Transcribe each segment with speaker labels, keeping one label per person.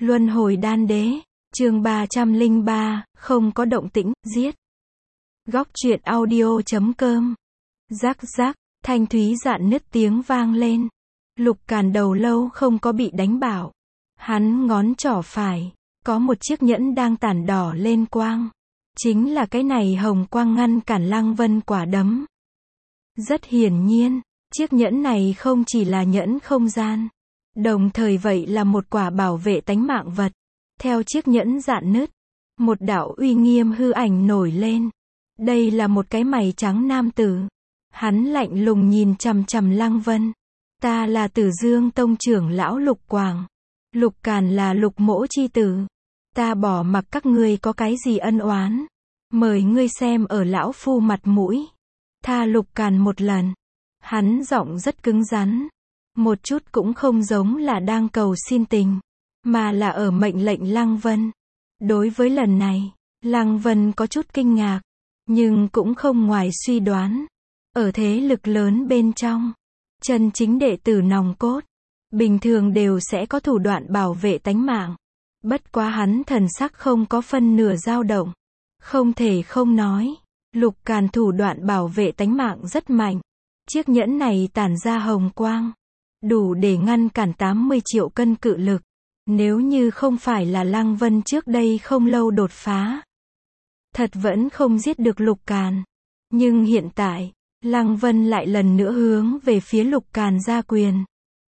Speaker 1: Luân hồi đan đế, chương 303, không có động tĩnh, giết. Góc truyện audio.com. Rắc rắc, thanh thúy rạn nứt tiếng vang lên. Lục Càn đầu lâu không có bị đánh bảo. Hắn ngón trỏ phải, có một chiếc nhẫn đang tản đỏ lên quang. Chính là cái này hồng quang ngăn cản Lăng Vân quả đấm. Rất hiển nhiên, chiếc nhẫn này không chỉ là nhẫn không gian, đồng thời vậy là một quả bảo vệ tánh mạng vật. Theo chiếc nhẫn rạn nứt, một đạo uy nghiêm hư ảnh nổi lên. Đây là một cái mày trắng nam tử. Hắn lạnh lùng nhìn chằm chằm Lăng Vân. Ta là Tử Dương Tông trưởng lão Lục Quảng. Lục Càn là Lục Mỗ chi tử. Ta bỏ mặc các ngươi có cái gì ân oán. Mời ngươi xem ở lão phu mặt mũi. Tha Lục Càn một lần. Hắn giọng rất cứng rắn. Một chút cũng không giống là đang cầu xin tình, mà là ở mệnh lệnh Lăng Vân. Đối với lần này, Lăng Vân có chút kinh ngạc, nhưng cũng không ngoài suy đoán. Ở thế lực lớn bên trong, chân chính đệ tử nòng cốt, bình thường đều sẽ có thủ đoạn bảo vệ tánh mạng. Bất quá hắn thần sắc không có phân nửa dao động. Không thể không nói, Lục Càn thủ đoạn bảo vệ tánh mạng rất mạnh. Chiếc nhẫn này tản ra hồng quang, đủ để ngăn cản 80 triệu cân cự lực. Nếu như không phải là Lăng Vân trước đây không lâu đột phá, thật vẫn không giết được Lục Càn. Nhưng hiện tại, Lăng Vân lại lần nữa hướng về phía Lục Càn ra quyền.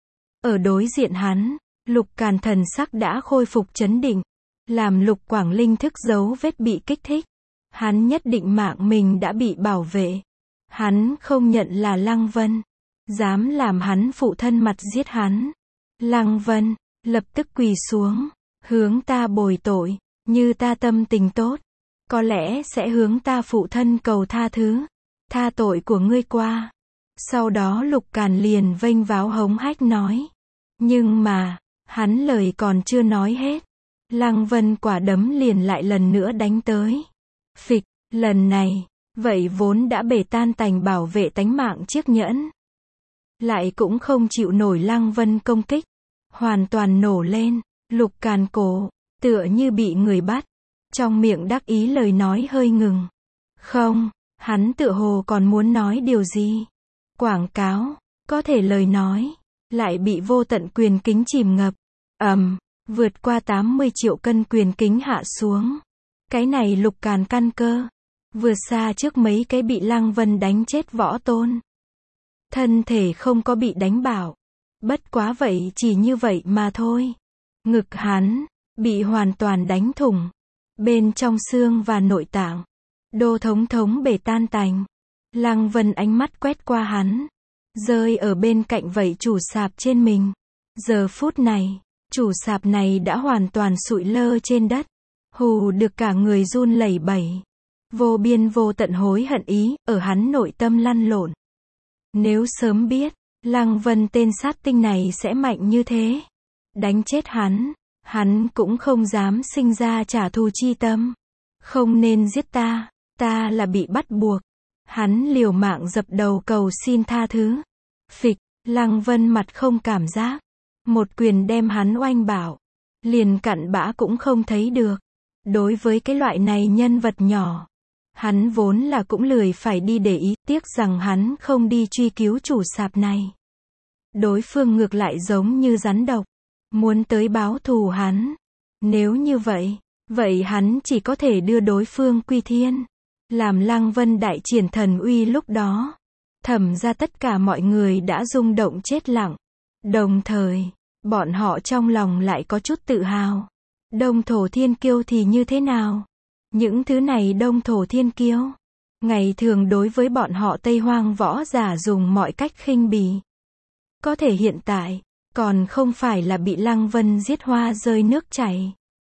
Speaker 1: Ở đối diện hắn, Lục Càn thần sắc đã khôi phục trấn định, làm Lục Quảng linh thức dấu vết bị kích thích. Hắn nhất định mạng mình đã bị bảo vệ. Hắn không nhận là Lăng Vân, dám làm hắn phụ thân mặt giết hắn. Lăng Vân lập tức quỳ xuống, hướng ta bồi tội, như ta tâm tình tốt, có lẽ sẽ hướng ta phụ thân cầu tha thứ, tha tội của ngươi qua. Sau đó Lục Càn liền vênh váo hống hách nói. Nhưng mà, hắn lời còn chưa nói hết, Lăng Vân quả đấm liền lại lần nữa đánh tới. Phịch, lần này, vậy vốn đã bể tan tành bảo vệ tánh mạng chiếc nhẫn, lại cũng không chịu nổi Lăng Vân công kích, hoàn toàn nổ lên. Lục Càn cổ, tựa như bị người bắt, trong miệng đắc ý lời nói hơi ngừng. Không, hắn tựa hồ còn muốn nói điều gì. Quảng cáo, có thể lời nói, lại bị vô tận quyền kính chìm ngập. Vượt qua 80 triệu cân quyền kính hạ xuống. Cái này Lục Càn căn cơ, vượt xa trước mấy cái bị Lăng Vân đánh chết võ tôn. Thân thể không có bị đánh bảo. Bất quá vậy chỉ như vậy mà thôi. Ngực hắn, bị hoàn toàn đánh thủng. Bên trong xương và nội tạng, đô thống thống bể tan tành. Lăng Vân ánh mắt quét qua hắn, rơi ở bên cạnh vảy chủ sạp trên mình. Giờ phút này, chủ sạp này đã hoàn toàn sụi lơ trên đất. Hù được cả người run lẩy bẩy. Vô biên vô tận hối hận ý, ở hắn nội tâm lăn lộn. Nếu sớm biết, Lăng Vân tên sát tinh này sẽ mạnh như thế, đánh chết hắn cũng không dám sinh ra trả thù chi tâm. Không nên giết ta, ta là bị bắt buộc. Hắn liều mạng dập đầu cầu xin tha thứ. Phịch, Lăng Vân mặt không cảm giác, một quyền đem hắn oanh bảo, liền cặn bã cũng không thấy được. Đối với cái loại này nhân vật nhỏ, hắn vốn là cũng lười phải đi để ý, tiếc rằng hắn không đi truy cứu chủ sạp này. Đối phương ngược lại giống như rắn độc, muốn tới báo thù hắn. Nếu như vậy hắn chỉ có thể đưa đối phương quy thiên. Làm Lăng Vân đại triển thần uy lúc đó, thẩm ra tất cả mọi người đã rung động chết lặng. Đồng thời, bọn họ trong lòng lại có chút tự hào. Đông thổ thiên kiêu thì như thế nào? Những thứ này đông thổ thiên kiêu, ngày thường đối với bọn họ Tây Hoang võ giả dùng mọi cách khinh bỉ. Có thể hiện tại, còn không phải là bị Lăng Vân giết hoa rơi nước chảy.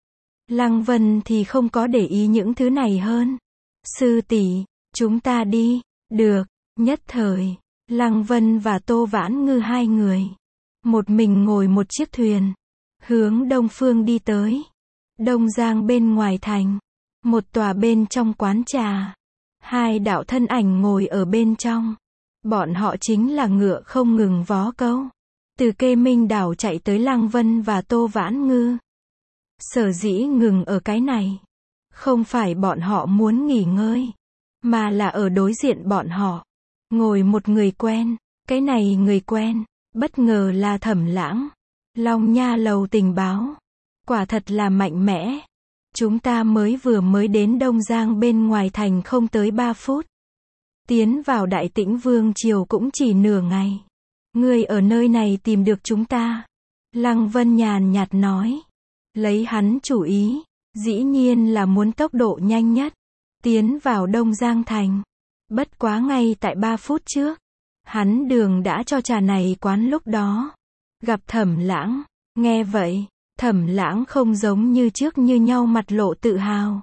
Speaker 1: Lăng Vân thì không có để ý những thứ này hơn. Sư tỷ, chúng ta đi. Được. Nhất thời, Lăng Vân và Tô Vãn Ngư hai người, một mình ngồi một chiếc thuyền, hướng đông phương đi tới. Đông Giang bên ngoài thành, một tòa bên trong quán trà, hai đạo thân ảnh ngồi ở bên trong. Bọn họ chính là ngựa không ngừng vó câu, từ Kê Minh đảo chạy tới Lăng Vân và Tô Vãn Ngư. Sở dĩ ngừng ở cái này, không phải bọn họ muốn nghỉ ngơi, mà là ở đối diện bọn họ, ngồi một người quen. Cái này người quen, bất ngờ là Thẩm Lãng. Long Nha Lầu tình báo, quả thật là mạnh mẽ. Chúng ta vừa mới đến Đông Giang bên ngoài thành không tới 3 phút. Tiến vào Đại Tĩnh Vương Triều cũng chỉ nửa ngày. Ngươi ở nơi này tìm được chúng ta. Lăng Vân nhàn nhạt nói. Lấy hắn chủ ý, dĩ nhiên là muốn tốc độ nhanh nhất. Tiến vào Đông Giang thành. Bất quá ngay tại 3 phút trước. Hắn đường đã cho trà này quán lúc đó. Gặp Thẩm Lãng. Nghe vậy, Thẩm Lãng không giống như trước như nhau mặt lộ tự hào.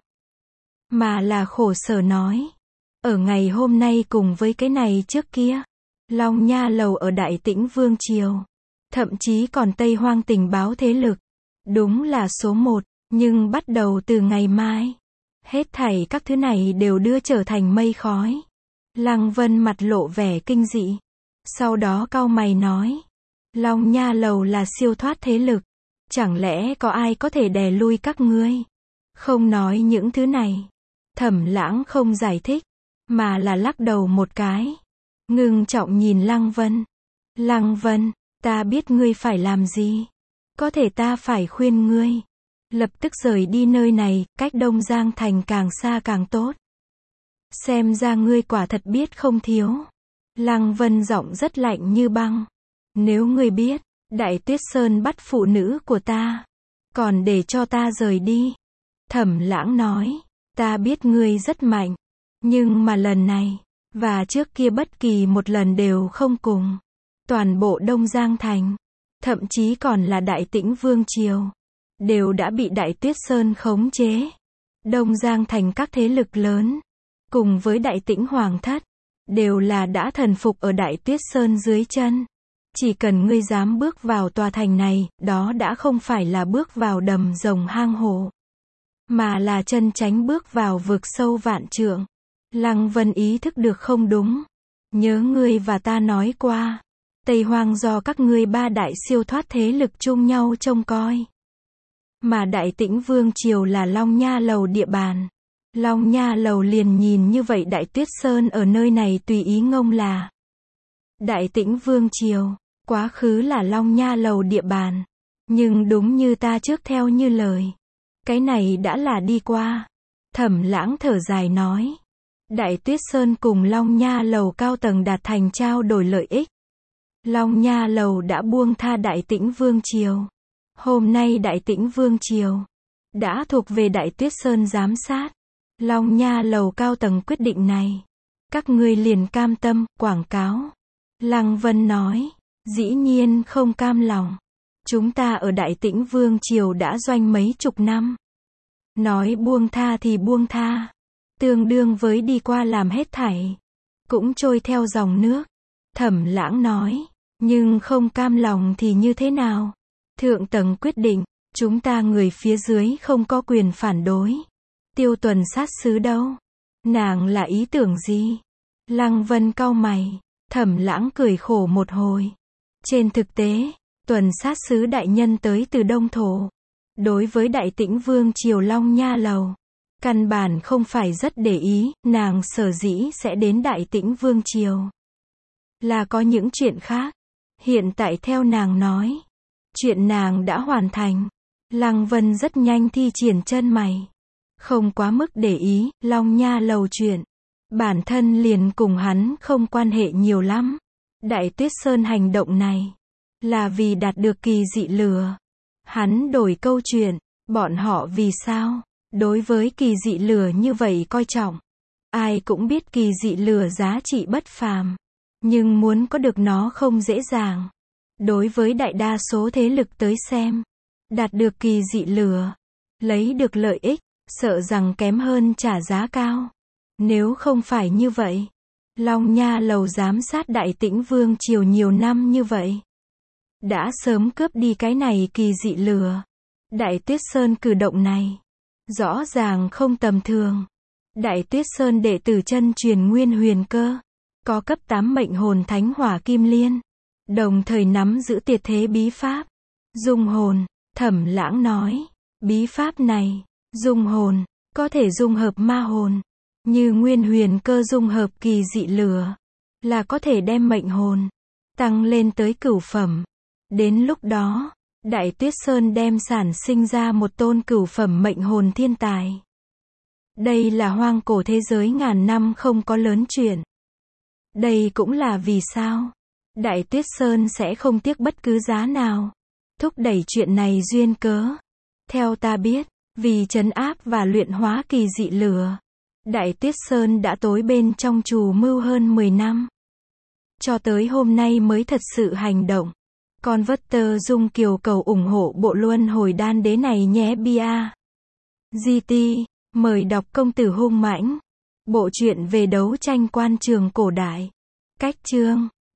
Speaker 1: Mà là khổ sở nói. Ở ngày hôm nay cùng với cái này trước kia. Long Nha Lầu ở Đại Tĩnh Vương Triều. Thậm chí còn Tây Hoang tình báo thế lực. Đúng là số 1, nhưng bắt đầu từ ngày mai. Hết thảy các thứ này đều đưa trở thành mây khói. Lăng Vân mặt lộ vẻ kinh dị. Sau đó cau mày nói. Long Nha Lầu là siêu thoát thế lực. Chẳng lẽ có ai có thể đè lui các ngươi? Không nói những thứ này. Thẩm Lãng không giải thích, mà là lắc đầu một cái. Ngưng trọng nhìn Lăng Vân. Lăng Vân, ta biết ngươi phải làm gì. Có thể ta phải khuyên ngươi. Lập tức rời đi nơi này, cách Đông Giang thành càng xa càng tốt. Xem ra ngươi quả thật biết không thiếu. Lăng Vân giọng rất lạnh như băng. Nếu ngươi biết, Đại Tuyết Sơn bắt phụ nữ của ta, còn để cho ta rời đi. Thẩm Lãng nói, ta biết ngươi rất mạnh, nhưng mà lần này, và trước kia bất kỳ một lần đều không cùng. Toàn bộ Đông Giang thành, thậm chí còn là Đại Tĩnh Vương Triều, đều đã bị Đại Tuyết Sơn khống chế. Đông Giang thành các thế lực lớn, cùng với Đại Tĩnh Hoàng thất, đều là đã thần phục ở Đại Tuyết Sơn dưới chân. Chỉ cần ngươi dám bước vào tòa thành này, đó đã không phải là bước vào đầm rồng hang hổ, mà là chân chánh bước vào vực sâu vạn trượng. Lăng Vân ý thức được không đúng. Nhớ ngươi và ta nói qua, Tây Hoang do các ngươi 3 đại siêu thoát thế lực chung nhau trông coi. Mà Đại Tĩnh Vương Triều là Long Nha Lầu địa bàn. Long Nha Lầu liền nhìn như vậy Đại Tuyết Sơn ở nơi này tùy ý ngông là. Đại Tĩnh Vương Triều, quá khứ là Long Nha Lầu địa bàn. Nhưng đúng như ta trước theo như lời. Cái này đã là đi qua. Thẩm Lãng thở dài nói. Đại Tuyết Sơn cùng Long Nha Lầu cao tầng đạt thành trao đổi lợi ích. Long Nha Lầu đã buông tha Đại Tĩnh Vương Triều. Hôm nay Đại Tĩnh Vương Triều đã thuộc về Đại Tuyết Sơn giám sát. Long Nha Lầu cao tầng quyết định này. Các ngươi liền cam tâm, quảng cáo. Lăng Vân nói. Dĩ nhiên không cam lòng. Chúng ta ở Đại Tĩnh Vương Triều đã doanh mấy chục năm. Nói buông tha thì buông tha. Tương đương với đi qua làm hết thảy. Cũng trôi theo dòng nước. Thẩm Lãng nói. Nhưng không cam lòng thì như thế nào? Thượng tầng quyết định. Chúng ta người phía dưới không có quyền phản đối. Tiêu Tuần sát sứ đâu? Nàng là ý tưởng gì? Lăng Vân cau mày. Thẩm Lãng cười khổ một hồi. Trên thực tế, Tuần sát sứ đại nhân tới từ Đông Thổ. Đối với Đại Tĩnh Vương Triều Long Nha Lầu, căn bản không phải rất để ý. Nàng sở dĩ sẽ đến Đại Tĩnh Vương Triều là có những chuyện khác. Hiện tại theo nàng nói, chuyện nàng đã hoàn thành. Lăng Vân rất nhanh thi triển chân mày. Không quá mức để ý, Long Nha Lầu chuyện. Bản thân liền cùng hắn không quan hệ nhiều lắm. Đại Tuyết Sơn hành động này là vì đạt được kỳ dị lửa. Hắn đổi câu chuyện, bọn họ vì sao đối với kỳ dị lửa như vậy coi trọng. Ai cũng biết kỳ dị lửa giá trị bất phàm, nhưng muốn có được nó không dễ dàng. Đối với đại đa số thế lực tới xem, đạt được kỳ dị lửa, lấy được lợi ích, sợ rằng kém hơn trả giá cao. Nếu không phải như vậy, Long Nha Lầu giám sát Đại Tĩnh Vương Triều nhiều năm như vậy, đã sớm cướp đi cái này kỳ dị lửa. Đại Tuyết Sơn cử động này, rõ ràng không tầm thường. Đại Tuyết Sơn đệ tử chân truyền Nguyên Huyền Cơ, có cấp 8 mệnh hồn thánh hỏa kim liên, đồng thời nắm giữ tuyệt thế bí pháp, dung hồn. Thẩm Lãng nói, Bí pháp này, dung hồn, có thể dung hợp ma hồn, như nguyên huyền cơ dung hợp kỳ dị lửa, là có thể đem mệnh hồn tăng lên tới cửu phẩm. Đến lúc đó, Đại Tuyết Sơn đem sản sinh ra một tôn cửu phẩm mệnh hồn thiên tài. Đây là hoang cổ thế giới ngàn năm không có lớn chuyện. Đây cũng là vì sao Đại Tuyết Sơn sẽ không tiếc bất cứ giá nào thúc đẩy chuyện này duyên cớ. Theo ta biết, vì trấn áp và luyện hóa kỳ dị lửa, Đại Tuyết Sơn đã tối bên trong trù mưu hơn 10 năm. Cho tới hôm nay mới thật sự hành động. Con Vất Dung Kiều cầu ủng hộ bộ luân hồi đan đế này nhé bia. GT, mời đọc Công tử hung mãnh. Bộ truyện về đấu tranh quan trường cổ đại. Cách chương